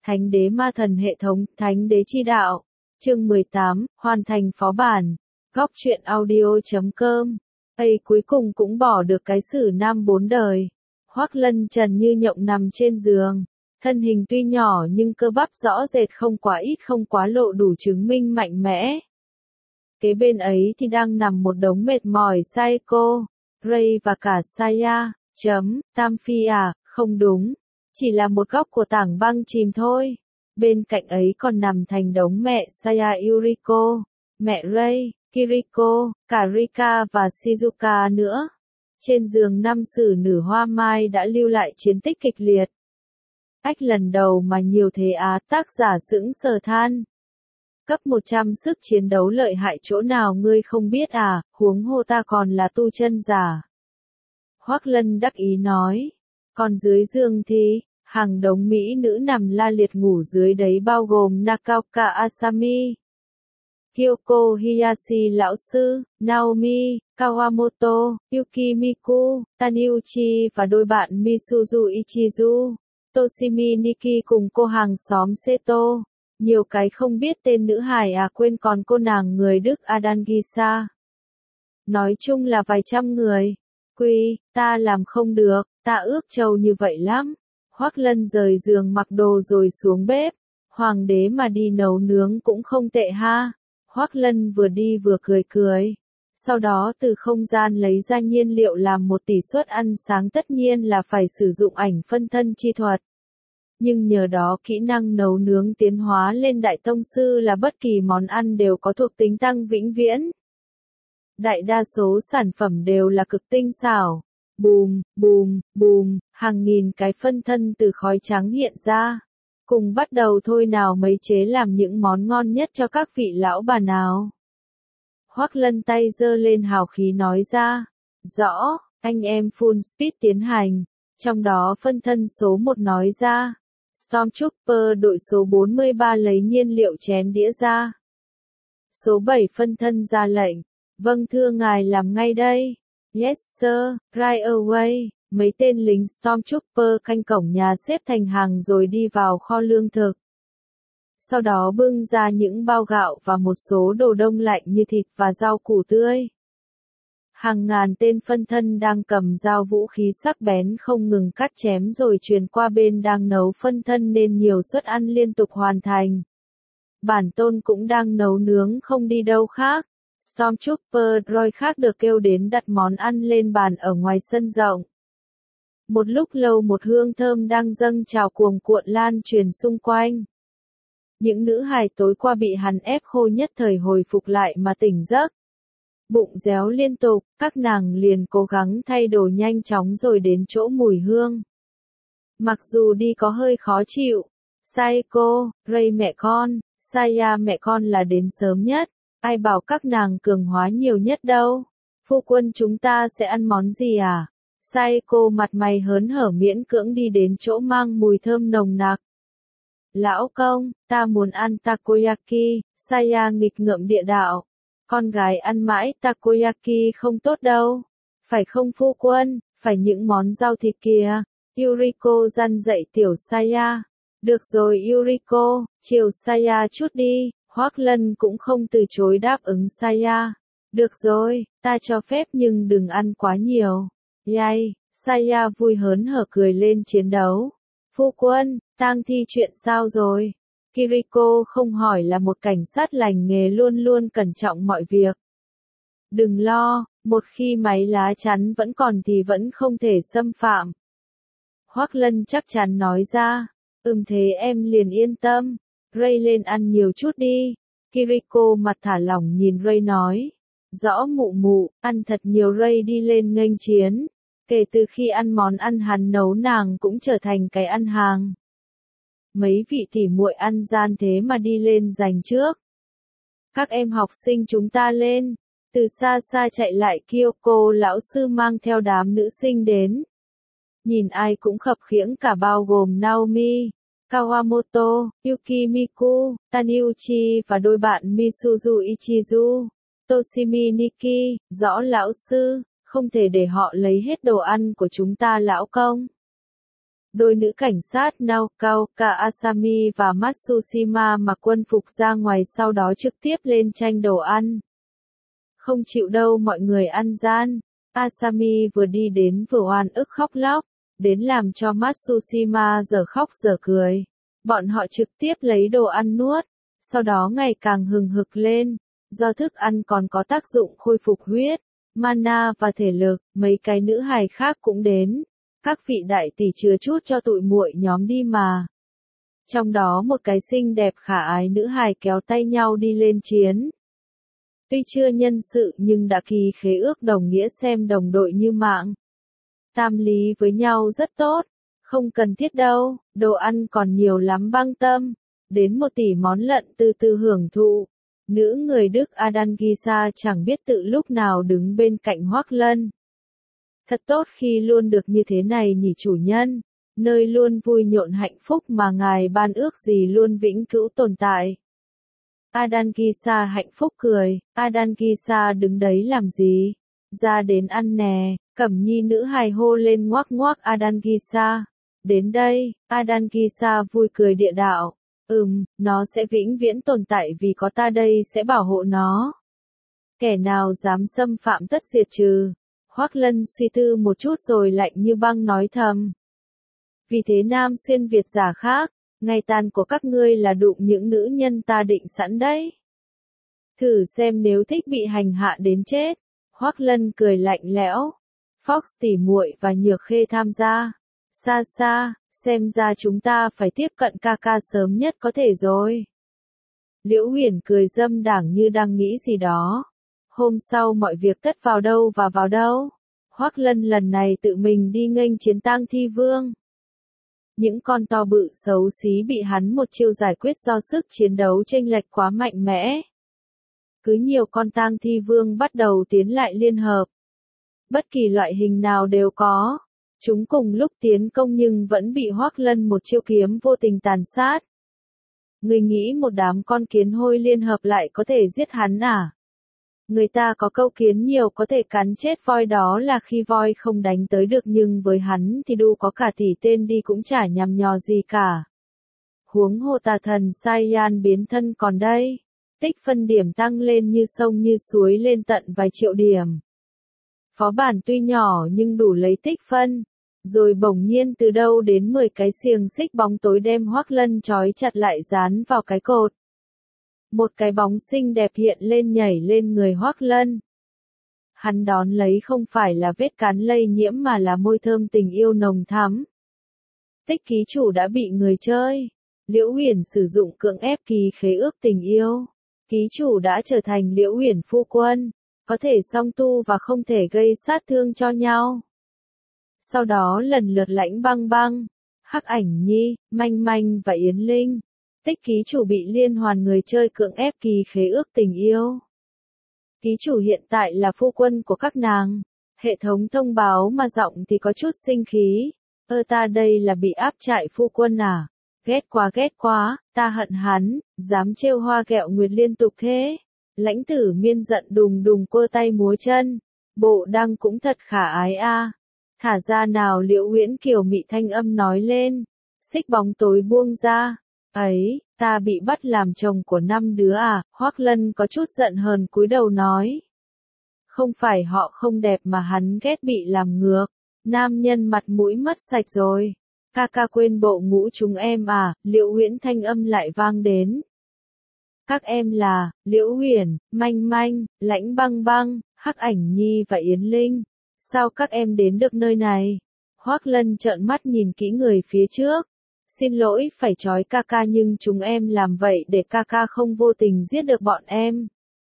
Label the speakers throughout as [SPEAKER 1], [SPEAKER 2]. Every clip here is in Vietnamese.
[SPEAKER 1] Thánh đế ma thần hệ thống, Thánh đế chi đạo. Chương 18, hoàn thành phó bản. Góc truyện audio.com. Cuối cùng cũng bỏ được cái xử nam 4 đời. Hoắc Lân trần như nhộng nằm trên giường. Thân hình tuy nhỏ nhưng cơ bắp rõ rệt không quá ít không quá lộ đủ chứng minh mạnh mẽ. Kế bên ấy thì đang nằm một đống mệt mỏi Saeko, Ray và cả Saya. Tam Phi à, không đúng. Chỉ là một góc của tảng băng chìm thôi. Bên cạnh ấy còn nằm thành đống mẹ Saya Yuriko, mẹ Ray, Kiriko, cả Rika và Shizuka nữa. Trên giường năm sử nữ hoa mai đã lưu lại chiến tích kịch liệt. Lần đầu mà nhiều thế á, tác giả sững sờ than. Cấp 100 sức chiến đấu lợi hại chỗ nào ngươi không biết à, huống hồ ta còn là tu chân giả. Hoắc Lân đắc ý nói. Còn dưới giường thì, hàng đống mỹ nữ nằm la liệt ngủ dưới đấy bao gồm Nakaoka Asami, Kyoko Hiyashi lão sư, Naomi, Kawamoto, Yuki Miku, Taniuchi và đôi bạn Misuzu Ichizu, Toshimi Niki cùng cô hàng xóm Seto. Nhiều cái không biết tên nữ hài à, quên còn cô nàng người Đức Adangisa. Nói chung là vài trăm người. Ta làm không được, ta ước trâu như vậy lắm. Hoắc Lân rời giường mặc đồ rồi xuống bếp. Hoàng đế mà đi nấu nướng cũng không tệ ha. Hoắc Lân vừa đi vừa cười. Sau đó từ không gian lấy ra nhiên liệu làm một tỷ suất ăn sáng, tất nhiên là phải sử dụng ảnh phân thân chi thuật. Nhưng nhờ đó kỹ năng nấu nướng tiến hóa lên đại tông sư, là bất kỳ món ăn đều có thuộc tính tăng vĩnh viễn. Đại đa số sản phẩm đều là cực tinh xảo. Bùm, hàng nghìn cái phân thân từ khói trắng hiện ra. Cùng bắt đầu thôi nào, mấy chế làm những món ngon nhất cho các vị lão bà nào. Hoắc Lân tay giơ lên hào khí nói ra. Rõ, anh em full speed tiến hành. Trong đó phân thân số 1 nói ra. Stormtrooper đội số 43 lấy nhiên liệu chén đĩa ra. Số 7 phân thân ra lệnh. Vâng thưa ngài, làm ngay đây. Yes sir, right away. Mấy tên lính Stormtrooper canh cổng nhà xếp thành hàng rồi đi vào kho lương thực. Sau đó bưng ra những bao gạo và một số đồ đông lạnh như thịt và rau củ tươi. Hàng ngàn tên phân thân đang cầm dao vũ khí sắc bén không ngừng cắt chém rồi truyền qua bên đang nấu phân thân nên nhiều suất ăn liên tục hoàn thành. Bản tôn cũng đang nấu nướng không đi đâu khác. Stormtrooper droid khác được kêu đến đặt món ăn lên bàn ở ngoài sân rộng. Một lúc lâu một hương thơm đang dâng trào cuồng cuộn lan truyền xung quanh. Những nữ hài tối qua bị hắn ép khô nhất thời hồi phục lại mà tỉnh giấc. Bụng réo liên tục, các nàng liền cố gắng thay đồ nhanh chóng rồi đến chỗ mùi hương. Mặc dù đi có hơi khó chịu, Saeko, Ray mẹ con, Saya mẹ con là đến sớm nhất, ai bảo các nàng cường hóa nhiều nhất đâu. Phu quân chúng ta sẽ ăn món gì à? Saeko mặt mày hớn hở miễn cưỡng đi đến chỗ mang mùi thơm nồng nặc. Lão công, ta muốn ăn takoyaki, Saya nghịch ngợm địa đạo. Con gái ăn mãi takoyaki không tốt đâu. Phải không phu quân, phải những món rau thịt kìa. Yuriko răn dạy tiểu Saya. Được rồi Yuriko, chiều Saya chút đi. Hoắc Lân cũng không từ chối đáp ứng Saya. Được rồi, ta cho phép nhưng đừng ăn quá nhiều. Yay, Saya vui hớn hở cười lên chiến đấu. Phu quân, tang thi chuyện sao rồi? Kiriko không hỏi là một cảnh sát lành nghề luôn luôn cẩn trọng mọi việc. Đừng lo, một khi máy lá chắn vẫn còn thì vẫn không thể xâm phạm. Hoắc Lân chắc chắn nói ra. Thế em liền yên tâm. Ray lên ăn nhiều chút đi. Kiriko mặt thả lỏng nhìn Ray nói. Rõ mụ, ăn thật nhiều. Ray đi lên nghênh chiến. Kể từ khi ăn món ăn hắn nấu nàng cũng trở thành cái ăn hàng. Mấy vị tỉ muội ăn gian thế mà đi lên giành trước. Các em học sinh chúng ta lên. Từ xa xa chạy lại Kyoko lão sư mang theo đám nữ sinh đến. Nhìn ai cũng khập khiễng cả bao gồm Naomi, Kawamoto, Yuki Miku, Taniuchi và đôi bạn Misuzu Ichizu, Toshimi Niki. Rõ lão sư, không thể để họ lấy hết đồ ăn của chúng ta lão công. Đôi nữ cảnh sát Naoka Asami và Matsushima mặc quân phục ra ngoài sau đó trực tiếp lên tranh đồ ăn. Không chịu đâu mọi người ăn gian. Asami vừa đi đến vừa oan ức khóc lóc, đến làm cho Matsushima giờ khóc giờ cười. Bọn họ trực tiếp lấy đồ ăn nuốt, sau đó ngày càng hừng hực lên, do thức ăn còn có tác dụng khôi phục huyết, mana và thể lực, mấy cái nữ hài khác cũng đến. Các vị đại tỷ chứa chút cho tụi muội nhóm đi mà. Trong đó một cái xinh đẹp khả ái nữ hài kéo tay nhau đi lên chiến. Tuy chưa nhân sự nhưng đã ký khế ước đồng nghĩa xem đồng đội như mạng. Tam lý với nhau rất tốt, không cần thiết đâu, đồ ăn còn nhiều lắm băng tâm. Đến 1 tỷ món lận từ từ hưởng thụ. Nữ người Đức Adangisa chẳng biết tự lúc nào đứng bên cạnh Hoắc Lân. Thật tốt khi luôn được như thế này nhỉ chủ nhân, nơi luôn vui nhộn hạnh phúc mà ngài ban ước gì luôn vĩnh cửu tồn tại. Adangisa hạnh phúc cười, Adangisa đứng đấy làm gì? Ra đến ăn nè, Cẩm Nhi nữ hài hô lên ngoác ngoác Adangisa. Đến đây, Adangisa vui cười địa đạo. Nó sẽ vĩnh viễn tồn tại vì có ta đây sẽ bảo hộ nó. Kẻ nào dám xâm phạm tất diệt trừ. Hoắc Lân suy tư một chút rồi lạnh như băng nói thầm. Vì thế Nam Xuyên Việt giả khác, ngày tàn của các ngươi là đụng những nữ nhân ta định sẵn đấy. Thử xem nếu thích bị hành hạ đến chết. Hoắc Lân cười lạnh lẽo. Fox tỉ muội và Nhược Khê tham gia. Xa xa, xem ra chúng ta phải tiếp cận ca ca sớm nhất có thể rồi. Liễu Huyền cười dâm đảng như đang nghĩ gì đó. Hôm sau mọi việc tất vào đâu và vào đâu. Hoắc Lân lần này tự mình đi nghênh chiến Tang Thi Vương. Những con to bự xấu xí bị hắn một chiêu giải quyết do sức chiến đấu chênh lệch quá mạnh mẽ. Cứ nhiều con Tang Thi Vương bắt đầu tiến lại liên hợp. Bất kỳ loại hình nào đều có. Chúng cùng lúc tiến công nhưng vẫn bị Hoắc Lân một chiêu kiếm vô tình tàn sát. Người nghĩ một đám con kiến hôi liên hợp lại có thể giết hắn à? Người ta có câu kiến nhiều có thể cắn chết voi đó là khi voi không đánh tới được nhưng với hắn thì đu có cả tỷ tên đi cũng chả nhằm nhò gì cả. Huống hồ tà thần Saiyan biến thân còn đây. Tích phân điểm tăng lên như sông như suối lên tận vài triệu điểm. Phó bản tuy nhỏ nhưng đủ lấy tích phân. Rồi bỗng nhiên từ đâu đến 10 cái xiềng xích bóng tối đem Hoắc Lân trói chặt lại dán vào cái cột. Một cái bóng xinh đẹp hiện lên nhảy lên người Hoắc Lân. Hắn đón lấy không phải là vết cắn lây nhiễm mà là môi thơm tình yêu nồng thắm. Tích ký chủ đã bị người chơi. Liễu Huyền sử dụng cưỡng ép ký khế ước tình yêu. Ký chủ đã trở thành Liễu Huyền phu quân. Có thể song tu và không thể gây sát thương cho nhau. Sau đó lần lượt Lãnh Băng Băng, Hắc Ảnh Nhi, Manh Manh và Yến Linh. Tích ký chủ bị liên hoàn người chơi cưỡng ép ký khế ước tình yêu. Ký chủ hiện tại là phu quân của các nàng. Hệ thống thông báo mà giọng thì có chút sinh khí. Ta đây là bị áp trại phu quân à? Ghét quá, ta hận hắn, dám trêu hoa ghẹo nguyệt liên tục thế. Lãnh Tử Miên giận đùng đùng quơ tay múa chân. Bộ đăng cũng thật khả ái a. Thả ra nào Liễu Uyển Kiều mị thanh âm nói lên. Xích bóng tối buông ra. Ấy, ta bị bắt làm chồng của 5 đứa à? Hoắc Lân có chút giận hờn cúi đầu nói. Không phải họ không đẹp mà hắn ghét bị làm ngược. Nam nhân mặt mũi mất sạch rồi. Ca ca quên bộ ngũ chúng em à? Liễu Uyển thanh âm lại vang đến. Các em là Liễu Huyền, Manh Manh, Lãnh Băng Băng, Hắc Ảnh Nhi và Yến Linh. Sao các em đến được nơi này? Hoắc Lân trợn mắt nhìn kỹ người phía trước. Xin lỗi phải trói ca ca nhưng chúng em làm vậy để ca ca không vô tình giết được bọn em.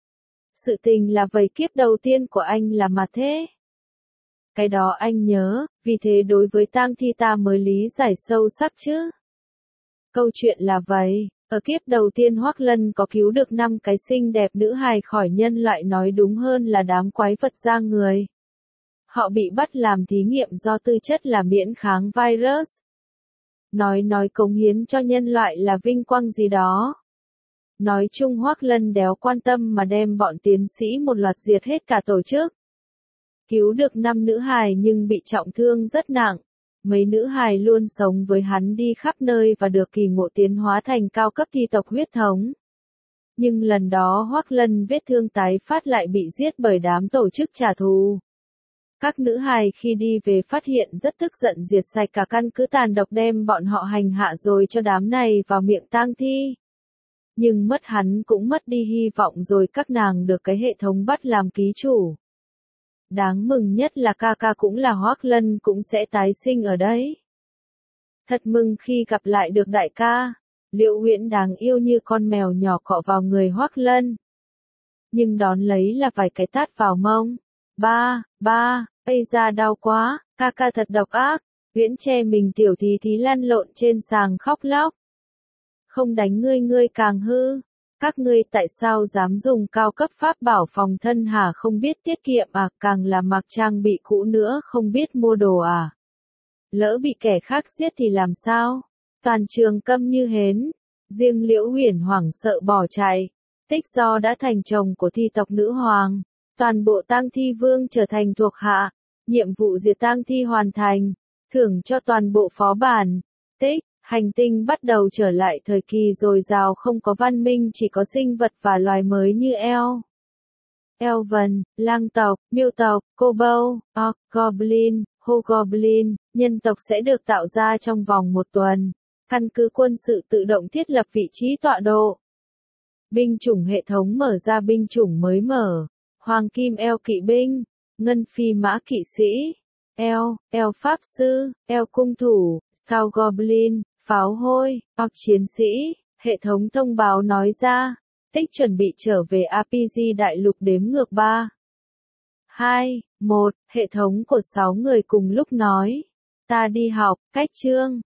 [SPEAKER 1] Sự tình là vậy kiếp đầu tiên của anh là mà thế. Cái đó anh nhớ, vì thế đối với tang thi ta mới lý giải sâu sắc chứ. Câu chuyện là vậy. Ở kiếp đầu tiên Hoắc Lân có cứu được 5 cái xinh đẹp nữ hài khỏi nhân loại nói đúng hơn là đám quái vật da người. Họ bị bắt làm thí nghiệm do tư chất là miễn kháng virus. Nói cống hiến cho nhân loại là vinh quang gì đó. Nói chung Hoắc Lân đéo quan tâm mà đem bọn tiến sĩ một loạt diệt hết cả tổ chức. Cứu được 5 nữ hài nhưng bị trọng thương rất nặng. Mấy nữ hài luôn sống với hắn đi khắp nơi và được kỳ ngộ tiến hóa thành cao cấp thi tộc huyết thống. Nhưng lần đó Hoắc Lân vết thương tái phát lại bị giết bởi đám tổ chức trả thù. Các nữ hài khi đi về phát hiện rất tức giận diệt sạch cả căn cứ tàn độc đem bọn họ hành hạ rồi cho đám này vào miệng tang thi. Nhưng mất hắn cũng mất đi hy vọng rồi các nàng được cái hệ thống bắt làm ký chủ. Đáng mừng nhất là ca ca cũng là Hoắc Lân cũng sẽ tái sinh ở đấy. Thật mừng khi gặp lại được đại ca. Liễu Uyển đáng yêu như con mèo nhỏ cọ vào người Hoắc Lân. Nhưng đón lấy là vài cái tát vào mông. Ba, ây da đau quá, ca ca thật độc ác. Uyển che mình tiểu thí lăn lộn trên sàng khóc lóc. Không đánh ngươi càng hư. Các ngươi tại sao dám dùng cao cấp pháp bảo phòng thân hả, không biết tiết kiệm à, càng là mặc trang bị cũ nữa không biết mua đồ à. Lỡ bị kẻ khác giết thì làm sao? Toàn trường câm như hến. Riêng Liễu Uyển hoảng sợ bỏ chạy. Tích Do đã thành chồng của thi tộc nữ hoàng. Toàn bộ tang thi vương trở thành thuộc hạ. Nhiệm vụ diệt tang thi hoàn thành. Thưởng cho toàn bộ phó bản. Tích, hành tinh bắt đầu trở lại thời kỳ dồi dào, không có văn minh, chỉ có sinh vật và loài mới như Elven, lang tộc, miêu tộc, kobold, orc, goblin, hobgoblin. Nhân tộc sẽ được tạo ra trong vòng 1 tuần. Căn cứ quân sự tự động thiết lập vị trí tọa độ. Binh chủng hệ thống mở ra binh chủng mới mở. Hoàng kim eo kỵ binh, ngân phi mã kỵ sĩ, eo pháp sư, eo cung thủ, scout goblin, pháo hôi, orc chiến sĩ. Hệ thống thông báo nói ra. Tích chuẩn bị trở về RPG đại lục đếm ngược 3, 2, 1. Hệ thống của 6 người cùng lúc nói. Ta đi học, cách chương.